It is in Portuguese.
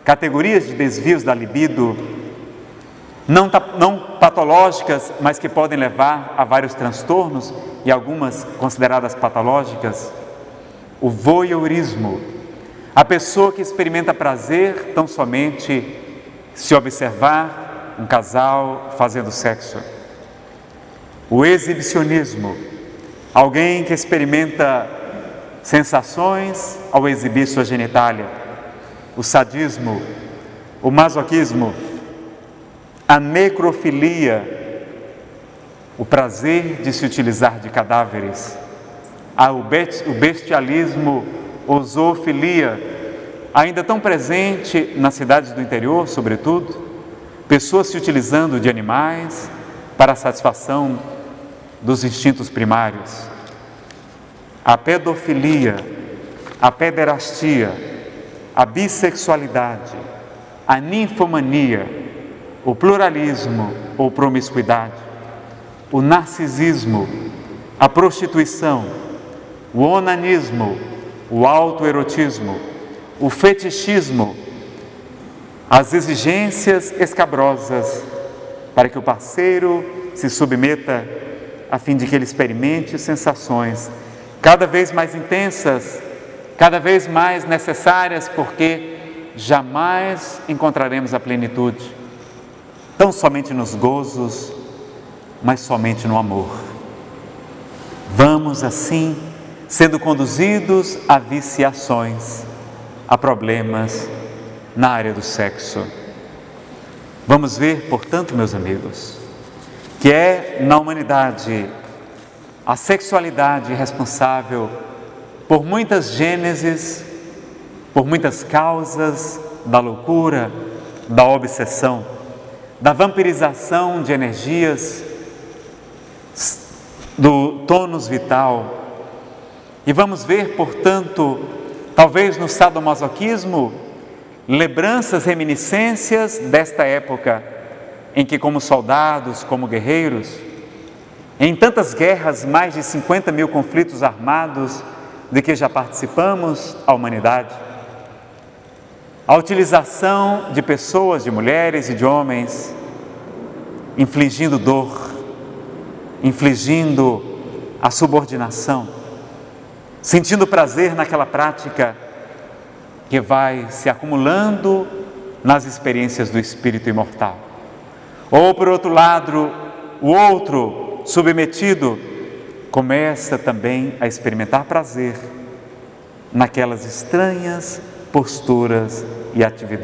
categorias de desvios da libido, não patológicas, mas que podem levar a vários transtornos e algumas consideradas patológicas. O voyeurismo, a pessoa que experimenta prazer tão somente se observar um casal fazendo sexo. O exibicionismo, alguém que experimenta sensações ao exibir sua genitália. O sadismo, o masoquismo, a necrofilia, o prazer de se utilizar de cadáveres. O bestialismo, ou zoofilia, ainda tão presente nas cidades do interior, sobretudo, pessoas se utilizando de animais para a satisfação dos instintos primários. A pedofilia, a pederastia, a bissexualidade, a ninfomania, o pluralismo ou promiscuidade, o narcisismo, a prostituição, o onanismo, o autoerotismo, o fetichismo, as exigências escabrosas para que o parceiro se submeta a fim de que ele experimente sensações cada vez mais intensas, cada vez mais necessárias, porque jamais encontraremos a plenitude, tão somente nos gozos, mas somente no amor. Vamos assim, sendo conduzidos a viciações, a problemas na área do sexo. Vamos ver, portanto, meus amigos, que é na humanidade a sexualidade responsável por muitas gêneses, por muitas causas da loucura, da obsessão, da vampirização de energias, do tônus vital. E vamos ver, portanto, talvez no sadomasoquismo, lembranças, reminiscências desta época em que, como soldados, como guerreiros, em tantas guerras, mais de 50 mil conflitos armados de que já participamos, a humanidade, a utilização de pessoas, de mulheres e de homens, infligindo dor, infligindo a subordinação, sentindo prazer naquela prática que vai se acumulando nas experiências do espírito imortal. Ou, por outro lado, o outro submetido começa também a experimentar prazer naquelas estranhas posturas e atividades.